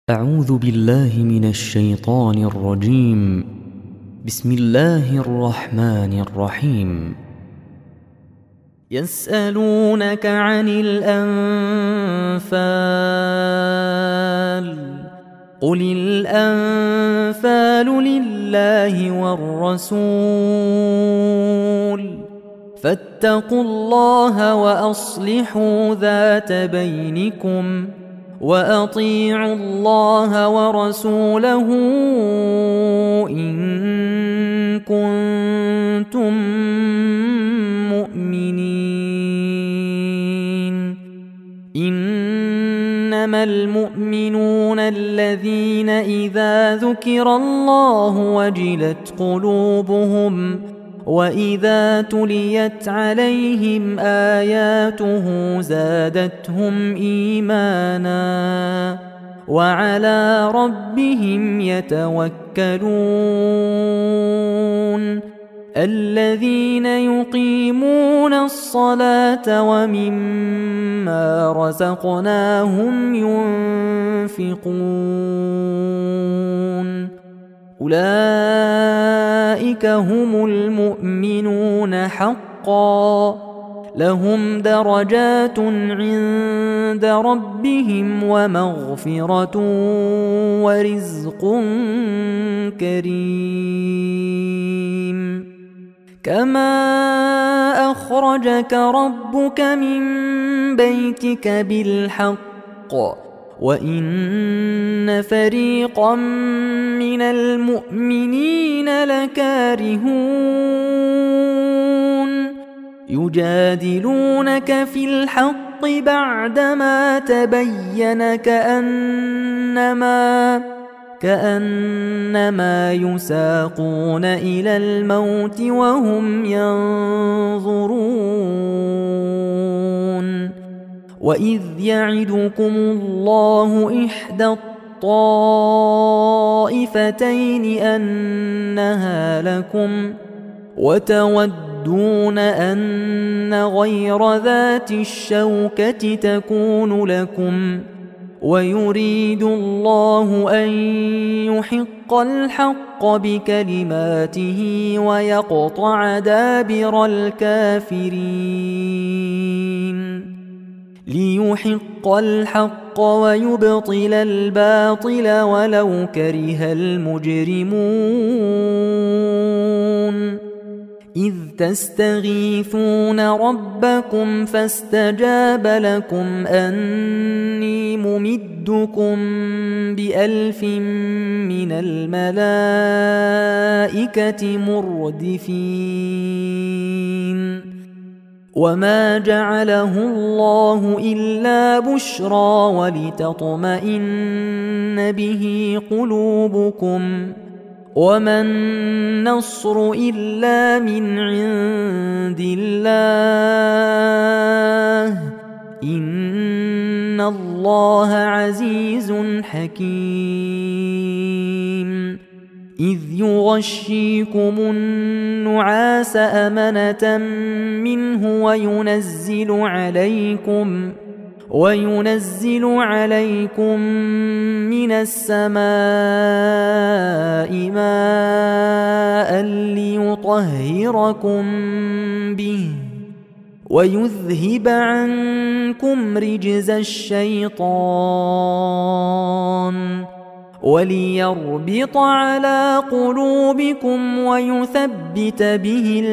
أعوذ بالله من الشيطان الرجيم. بسم الله الرحمن الرحيم. يسألونك عن الأنفال قل الأنفال لله والرسول فاتقوا الله وأصلحوا ذات بينكم وأطيعوا الله ورسوله إن كنتم مؤمنين. إنما المؤمنون الذين إذا ذكر الله وجلت قلوبهم وإذا تليت عليهم آياته زادتهم إيمانا وعلى ربهم يتوكلون. الذين يقيمون الصلاة ومما رزقناهم ينفقون أولئك هم المؤمنون حقا لهم درجات عند ربهم ومغفرة ورزق كريم. كما أخرجك ربك من بيتك بالحق وإن فريقا من المؤمنين لكارهون يجادلونك في الحق بعدما تبين كأنما يساقون إلى الموت وهم ينظرون. وإذ يعدكم الله إحدى الطائفتين أنها لكم وتودون أن غير ذات الشوكة تكون لكم ويريد الله أن يحق الحق بكلماته ويقطع دابر الكافرين. ليحق الحق ويبطل الباطل ولو كره المجرمون. إذ تستغيثون ربكم فاستجاب لكم أني ممدكم ب1000 من الملائكة مردفين. وما جعله الله إلا بشرى ولتطمئن به قلوبكم وما النصر إلا من عند الله إن الله عزيز حكيم. إذ يغشيكم النعاس أمنة منه وينزل عليكم من السماء ماء ليطهركم به ويذهب عنكم رجز الشيطان وليربط على قلوبكم ويثبت به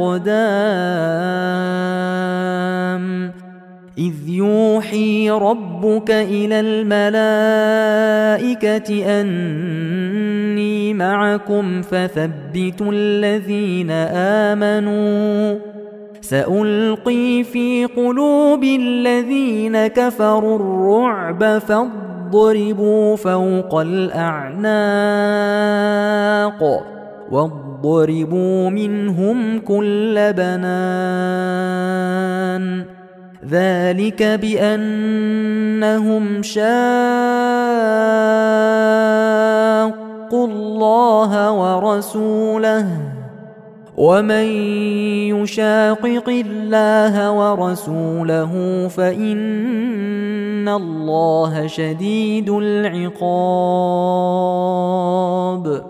الأقدام. إذ يوحي ربك إلى الملائكة أني معكم فثبتوا الذين آمنوا سألقي في قلوب الذين كفروا الرعب فاضربوا فوق الأعناق واضربوا منهم كل بنان. ذلك بأنهم شاقوا الله ورسوله ومن يشاقق الله ورسوله فإن الله شديد العقاب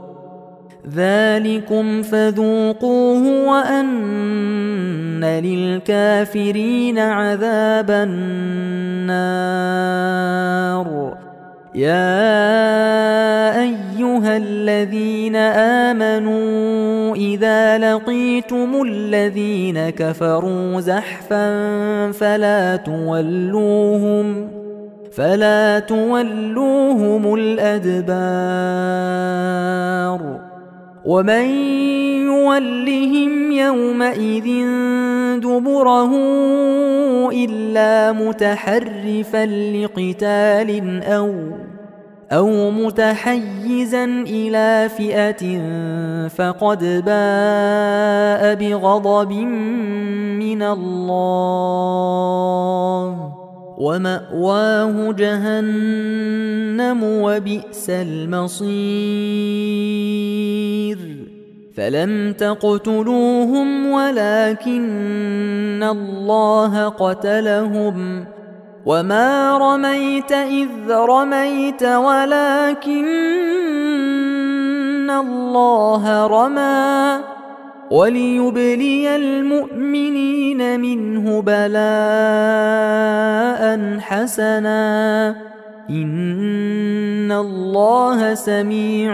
ذلكم فذوقوه وأن للكافرين عذاب النار يا أيها الذين آمنوا إذا لقيتم الذين كفروا زحفا فلا تولوهم الأدبار ومن يولهم يومئذ دبره إلا متحرفا لقتال أو متحيزا إلى فئة فقد باء بغضب من الله ومأواه جهنم وبئس المصير فلم تقتلوهم ولكن الله قتلهم وما رميت إذ رميت ولكن الله رمى وليبلي المؤمنين منه بلاء حسنا إن الله سميع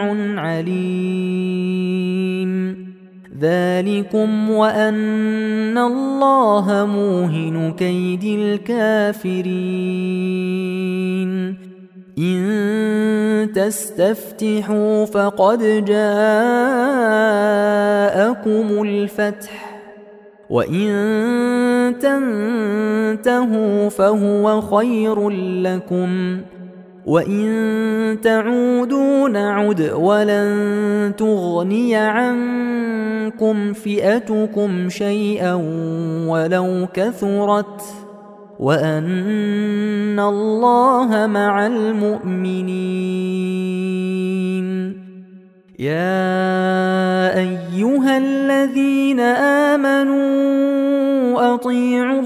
عليم ذلكم وأن الله موهن كيد الكافرين إن تستفتحوا فقد جاءكم الفتح وإن تنتهوا فهو خير لكم وإن تعودوا نعد ولن تغني عنكم فئتكم شيئا ولو كثرت وأن الله مع المؤمنين يا أيها الذين آمنوا أطيعوا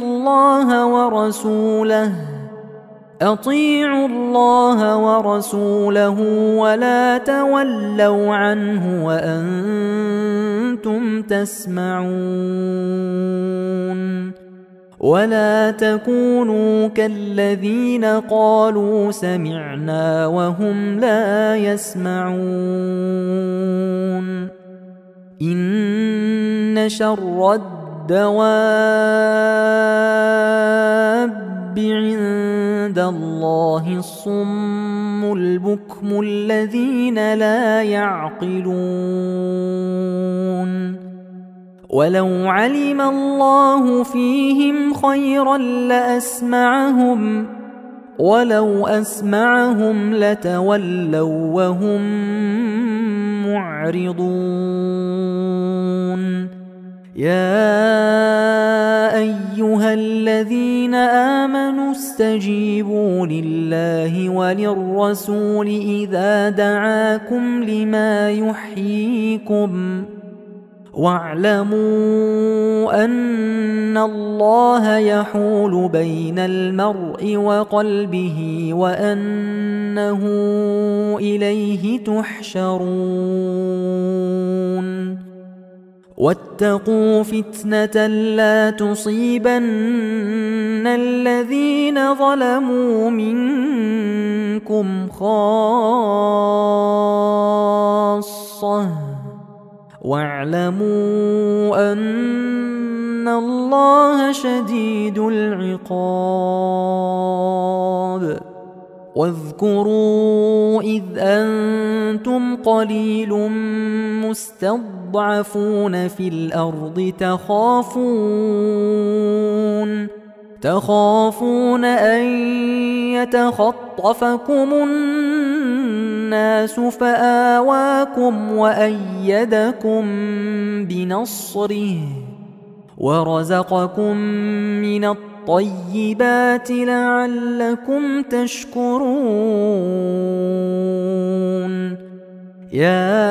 الله ورسوله ولا تولوا عنه وأنتم تسمعون ولا تكونوا كالذين قالوا سمعنا وهم لا يسمعون إن شر الدواب عند الله الصم البكم الذين لا يعقلون ولو علم الله فيهم خيرا لأسمعهم ولو أسمعهم لتولوا وهم معرضون يا أيها الذين آمنوا استجيبوا لله وللرسول إذا دعاكم لما يحييكم واعلموا أن الله يحول بين المرء وقلبه وأنه إليه تحشرون واتقوا فتنة لا تصيبن الذين ظلموا منكم خاصة واعلموا أن الله شديد العقاب واذكروا إذ أنتم قليل مستضعفون في الأرض تخافون أن يتخطفكم الناس فآواكم وأيدكم بنصره ورزقكم من الطيبات لعلكم تشكرون يا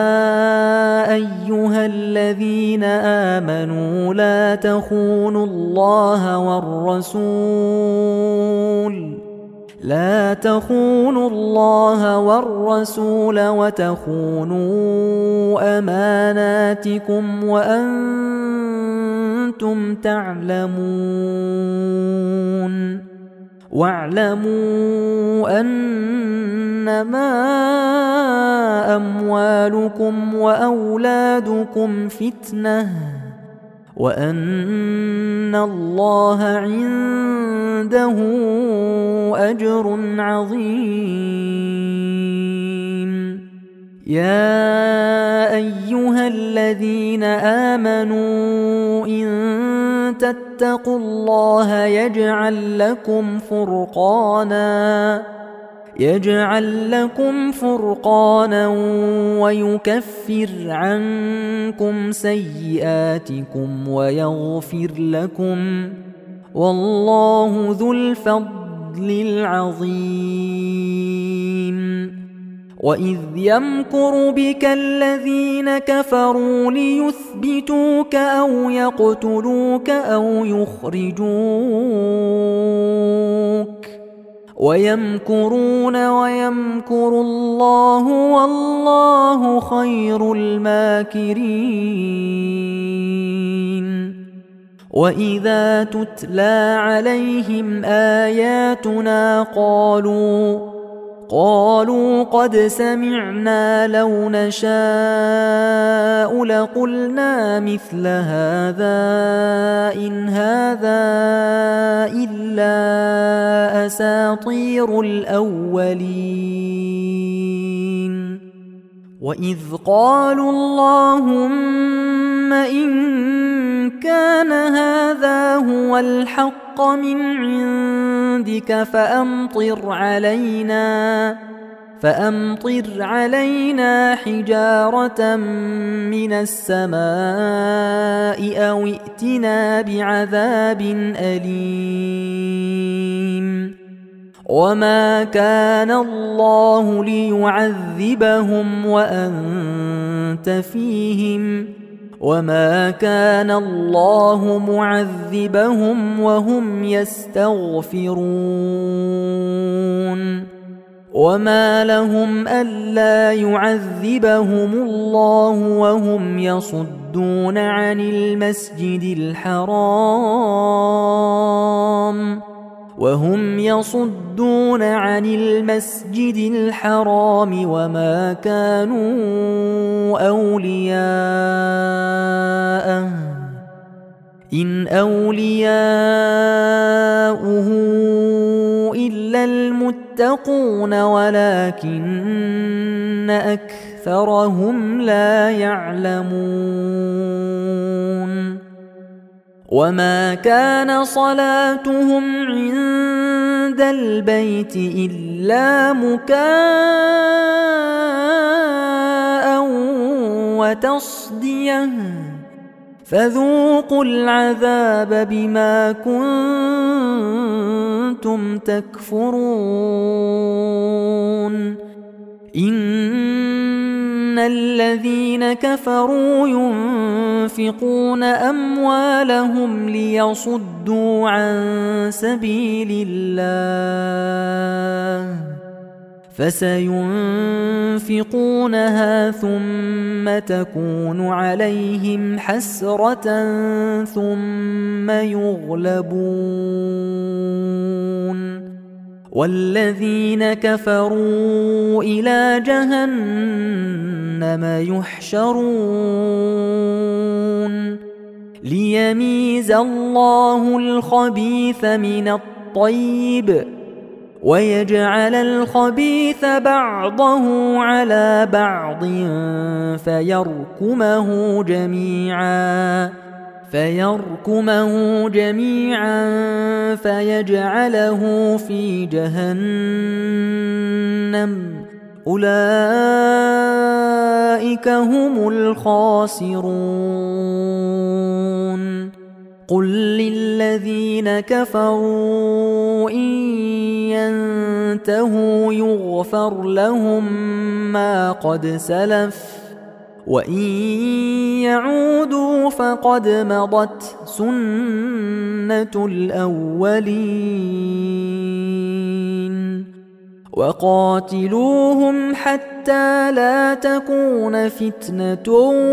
أيها الذين آمنوا لا تخونوا الله والرسول لا تخونوا الله والرسول وتخونوا أماناتكم وأنتم تعلمون واعلموا أنما أموالكم وأولادكم فتنة وأن الله عنده أجر عظيم. يا أيها الذين آمنوا إن تتقوا الله يجعل لكم فرقانا ويكفر عنكم سيئاتكم ويغفر لكم والله ذو الفضل العظيم. وإذ يمكر بك الذين كفروا ليثبتوك أو يقتلوك أو يخرجوك ويمكرون ويمكر الله والله خير الماكرين. وإذا تتلى عليهم آياتنا قالوا قد سمعنا لو نشاء لقلنا مثل هذا إن هذا إلا أساطير الأولين. وإذ قالوا اللهم إن كان هذا هو الحق من عندك فأمطر علينا حجارة من السماء أو ائتنا بعذاب أليم. وما كان الله ليعذبهم وأنت فيهم وما كان الله معذبهم وهم يستغفرون. وما لهم ألا يعذبهم الله وهم يصدون عن المسجد الحرام وما كانوا أولياءه إن أولياؤه إلا المتقون ولكن أكثرهم لا يعلمون. وما كان صلاتهم عند البيت إلا مكاء وتصدية فذوقوا العذاب بما كنتم تكفرون. إن الذين كفروا ينفقون أموالهم ليصدوا عن سبيل الله فسينفقونها ثم تكون عليهم حسرة ثم يغلبون والذين كفروا إلى جهنم يحشرون ليميز الله الخبيث من الطيب ويجعل الخبيث بعضه على بعض فيركمه جميعا فيجعله في جهنم أولئك هم الخاسرون. قل للذين كفروا إن ينتهوا يغفر لهم ما قد سلف وإن يعودوا فقد مضت سنة الأولين. وقاتلوهم حتى لا تكون فتنة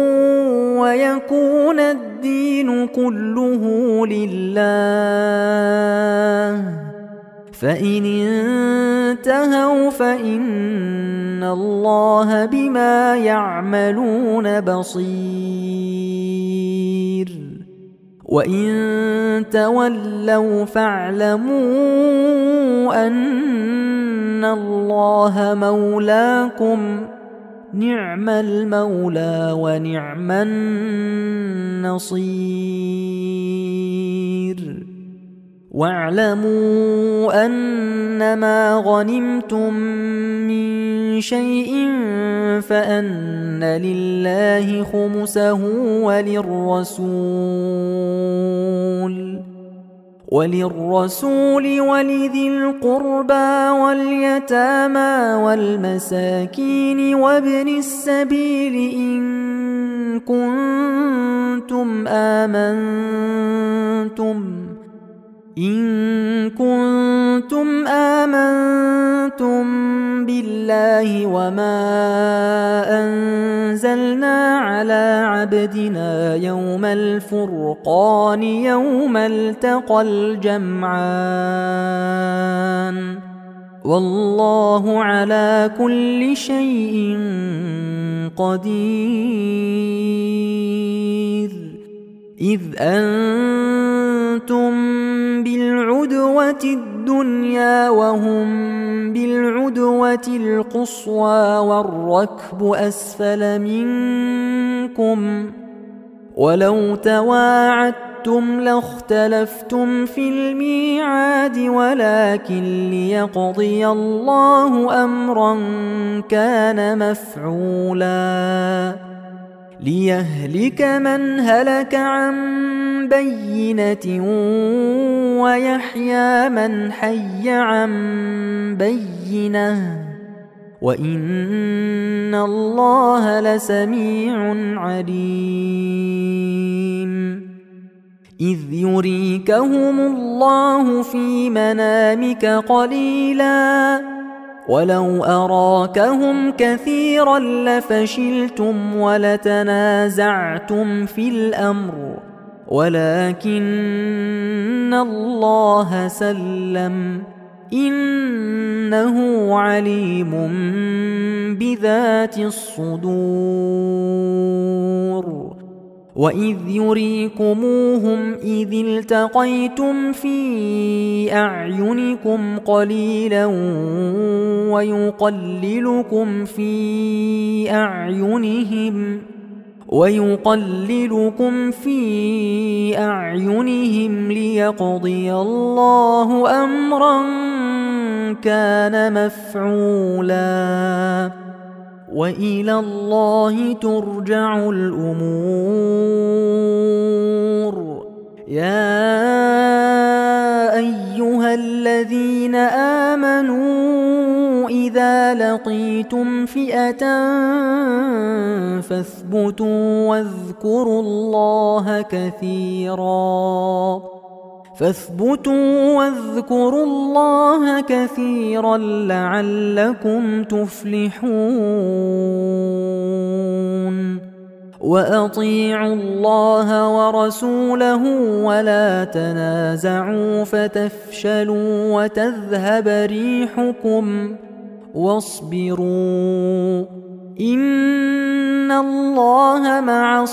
ويكون الدين كله لله، فإن انتهوا فإن الله بما يعملون بصير، وإن تولوا فاعلموا أن الله مولاكم، نعم المولى ونعم النصير. واعلموا أنما غنمتم من شيء فأن لله خمسه وللرسول ولذي القربى واليتامى والمساكين وابن السبيل إن كنتم آمنتم بالله وما أنزلنا على عبدنا يوم الفرقان يوم التقى الجمعان، والله على كل شيء قدير. إذ أنتم بالعدوة الدنيا وهم بالعدوة القصوى والركب أسفل منكم، ولو تواعدتم لاختلفتم في الميعاد، ولكن ليقضي الله أمرا كان مفعولا ليهلك من هلك عن بينة ويحيى من حي عن بينة، وإن الله لسميع عليم. إذ يريكهم الله في منامك قليلا ولو أراكهم كثيرا لفشلتم ولتنازعتم في الأمر، ولكن الله سلم إنه عليم بذات الصدور. وإذ يريكموهم إذ التقيتم في أعينكم قليلا ويقللكم في أعينهم ليقضي الله أمرا كان مفعولا، وإلى الله ترجع الأمور. يا أيها الذين آمنوا إذا لقيتم فئة فاثبتوا واذكروا الله كثيرا لعلكم تفلحون. وأطيعوا الله ورسوله ولا تنازعوا فتفشلوا وتذهب ريحكم واصبروا إن الله مع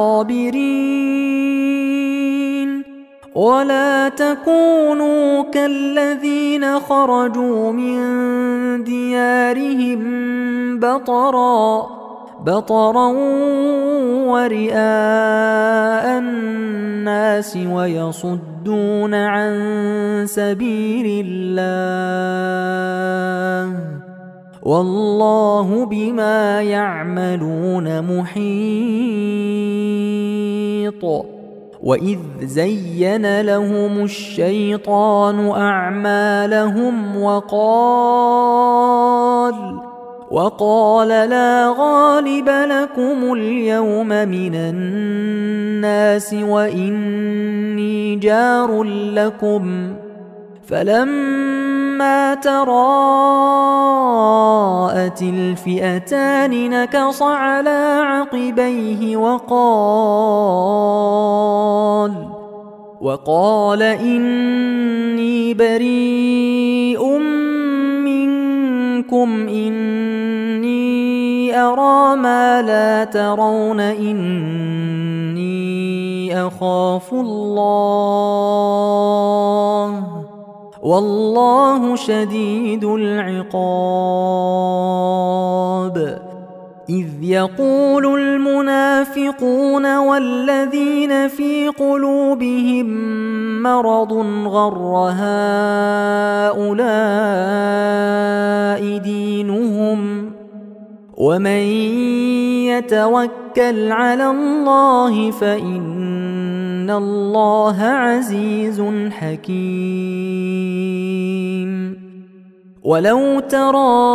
الصابرين. ولا تكونوا كالذين خرجوا من ديارهم بطرا ورئاء الناس ويصدون عن سبيل الله، والله بما يعملون محيط. وإذ زين لهم الشيطان أعمالهم وقال لا غالب لكم اليوم من الناس وإني جار لكم، فلما فلما تراءت الفئتان نكص على عقبيه وقال إني بريء منكم إني أرى ما لا ترون إني أخاف الله والله شديد العقاب. إذ يقول المنافقون والذين في قلوبهم مرض غر هؤلاء دينهم ومن يتوكل على الله فإن الله عزيز حكيم. ولو ترى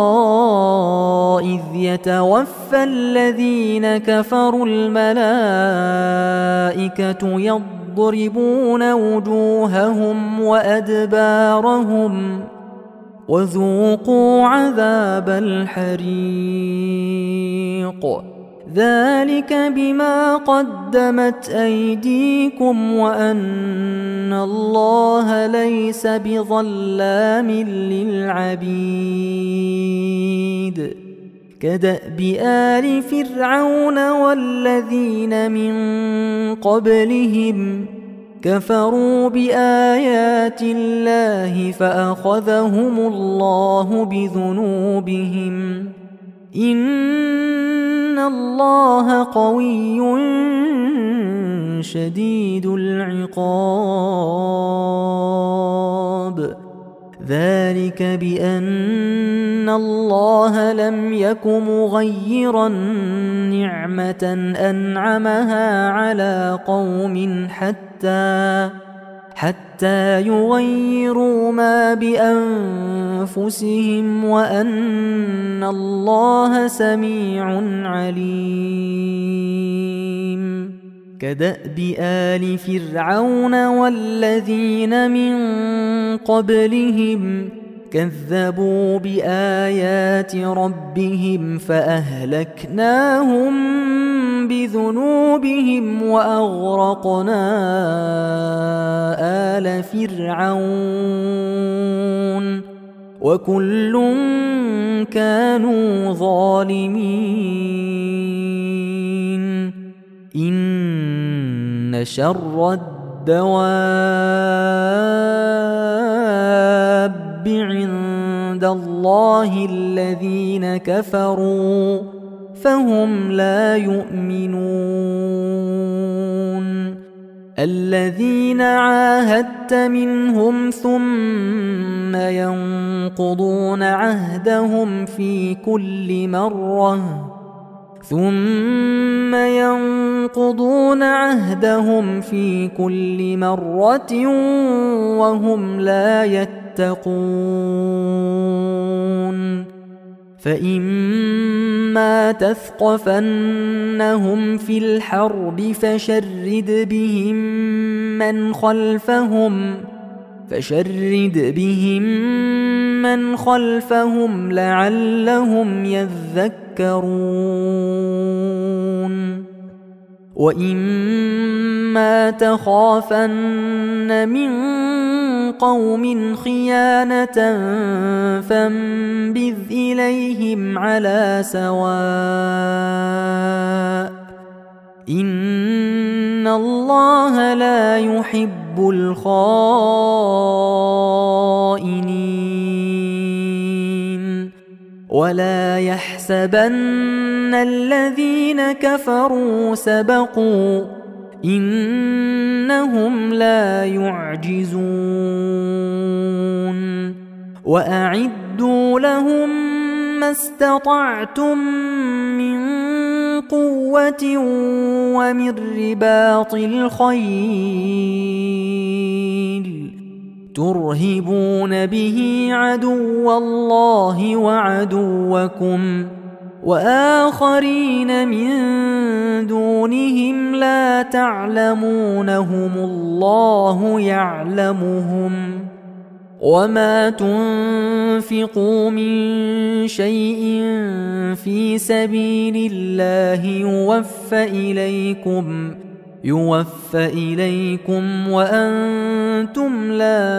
إذ يتوفى الذين كفروا الملائكة يضربون وجوههم وأدبارهم وذوقوا عذاب الحريق ذلك بما قدمت أيديكم وأن الله ليس بظلام للعبيد. كدأب آل فرعون والذين من قبلهم كفروا بآيات الله فأخذهم الله بذنوبهم إن الله قوي شديد العقاب. ذلك بأن الله لم يك مغيرا نعمة أنعمها على قوم حتى يغيروا ما بأنفسهم وأن الله سميع عليم. كدأب آل فرعون والذين من قبلهم كذبوا بآيات ربهم فأهلكناهم بذنوبهم وأغرقنا آل فرعون وكل كانوا ظالمين. إن شر الدواب عند الله الذين كفروا فهم لا يؤمنون. الذين عاهدت منهم ثم ينقضون عهدهم في كل مرة وهم لا يتقون. فإما تثقفنهم في الحرب فشرد بهم من خلفهم لعلهم يذكرون. وإما تخافن من قوم خيانة فانبذ إليهم على سواء إن الله لا يحب الخائنين. ولا يحسبن الذين كفروا سبقوا إنهم لا يعجزون. وأعدوا لهم ما استطعتم من قوة ومن رباط الخيل ترهبون به عدو الله وعدوكم وآخرين من دونهم لا تعلمونهم الله يعلمهم وما تنفقوا من شيء في سبيل الله يوفى إليكم وأنتم لا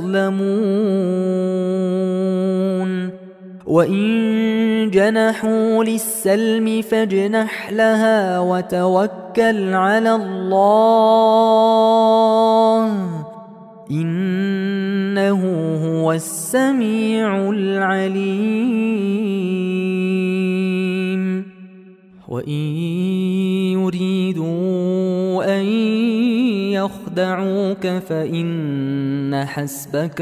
تظلمون وإن جنحوا للسلم فاجنح لها وتوكل على الله إنه هو السميع العليم وإن يريدوا أن يخدعوك فإن حسبك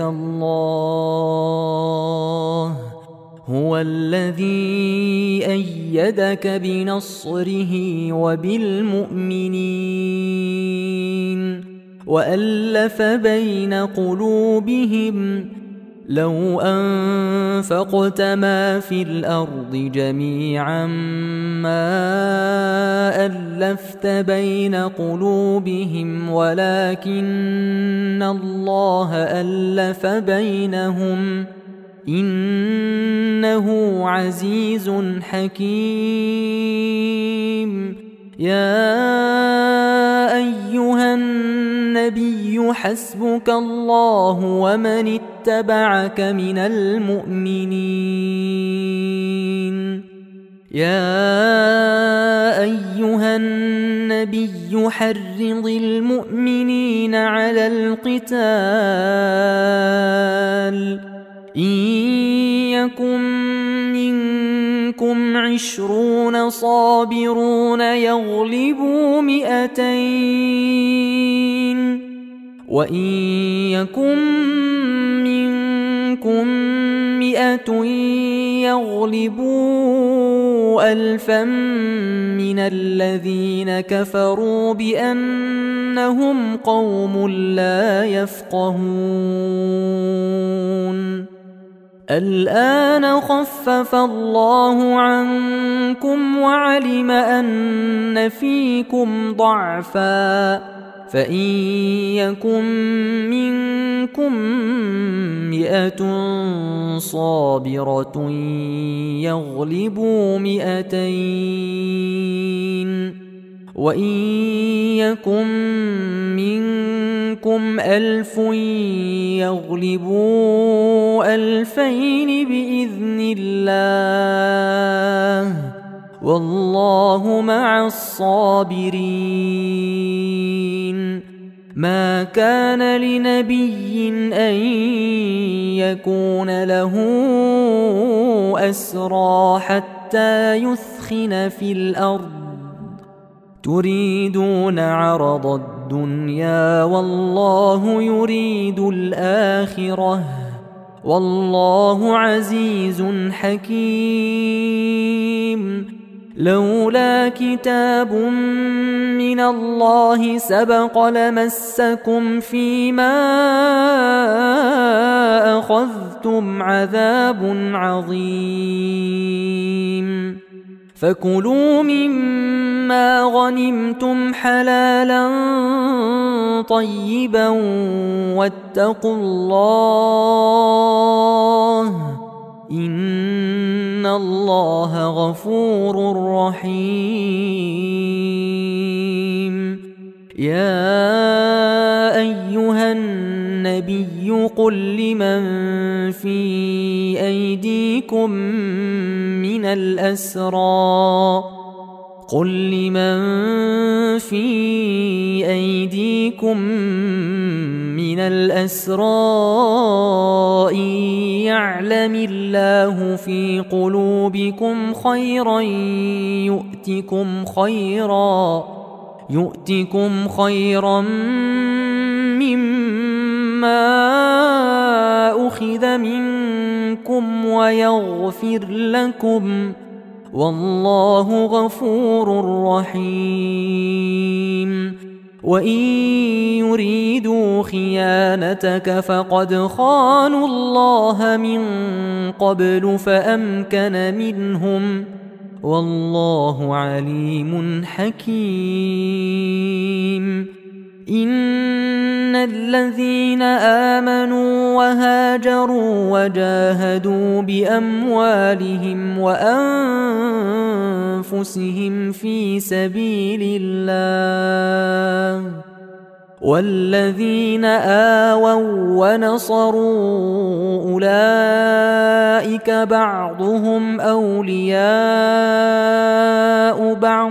الله هو الذي أيدك بنصره وبالمؤمنين وألف بين قلوبهم لو أنفقت ما في الأرض جميعا ما ألفت بين قلوبهم ولكن الله ألف بينهم إنه عزيز حكيم يا أيها النبي حسبك الله ومن اتبعك من المؤمنين يا أيها النبي حرض المؤمنين على القتال إن يكن منكم 20 صابرون يغلبوا 200 وإن يكن منكم 100 يغلبوا 1000 من الذين كفروا بأنهم قوم لا يفقهون الآن خفف الله عنكم وعلم أن فيكم ضعفا فإن يكن منكم 100 صابرة يغلبوا 200 وإن يكن منكم 1000 يغلبوا 2000 بإذن الله والله مع الصابرين ما كان لنبي أن يكون له أسرى حتى يثخن في الأرض تريدون عرض الدنيا والله يريد الآخرة والله عزيز حكيم لولا كتاب من الله سبق لمسكم فيما أخذتم عذاب عظيم فكلوا مما غنمتم حلالا طيبا واتقوا الله إن الله غفور رحيم يا أيها النبي قل لمن في أيديكم من الأسرى إن يعلم الله في قلوبكم خيرا يؤتكم خيرا مما أخذ منكم ويغفر لكم والله غفور رحيم وإن يريدوا خيانتك فقد خانوا الله من قبل فأمكن منهم والله عليم حكيم إن الذين آمنوا وهاجروا وجاهدوا بأموالهم وأنفسهم في سبيل الله والذين آووا ونصروا أولئك بعضهم أولياء بعض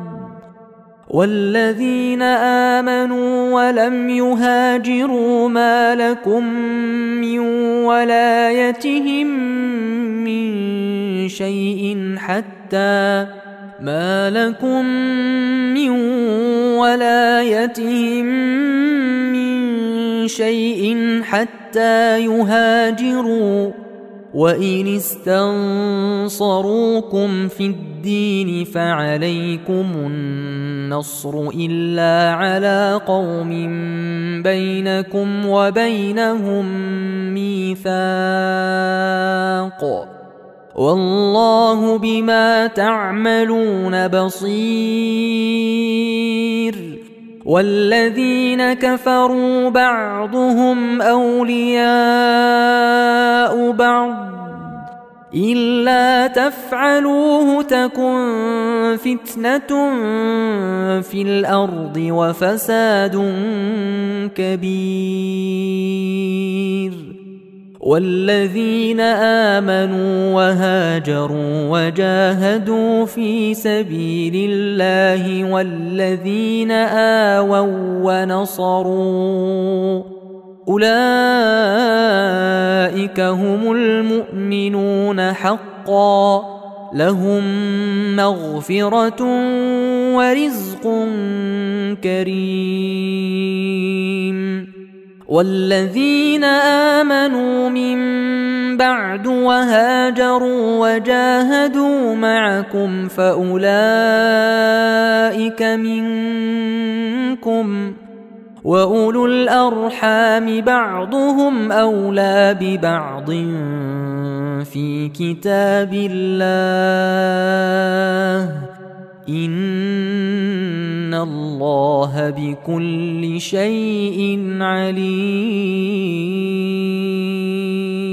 والذين آمنوا ولم يهاجروا ما لكم من ولايتهم من شيء حتى يهاجروا وإن استنصروكم في الدين فعليكم النصر إلا على قوم بينكم وبينهم ميثاق والله بما تعملون بصير والذين كفروا بعضهم أولياء بعض إلا تفعلوه تكن فتنة في الأرض وفساد كبير والذين آمنوا وهاجروا وجاهدوا في سبيل الله والذين آووا ونصروا أولئك هم المؤمنون حقا لهم مغفرة ورزق كريم والذين آمنوا من بعد وهاجروا وجاهدوا معكم فأولئك منكم وأولو الأرحام بعضهم أولى ببعض في كتاب الله إن الله بكل شيء عليم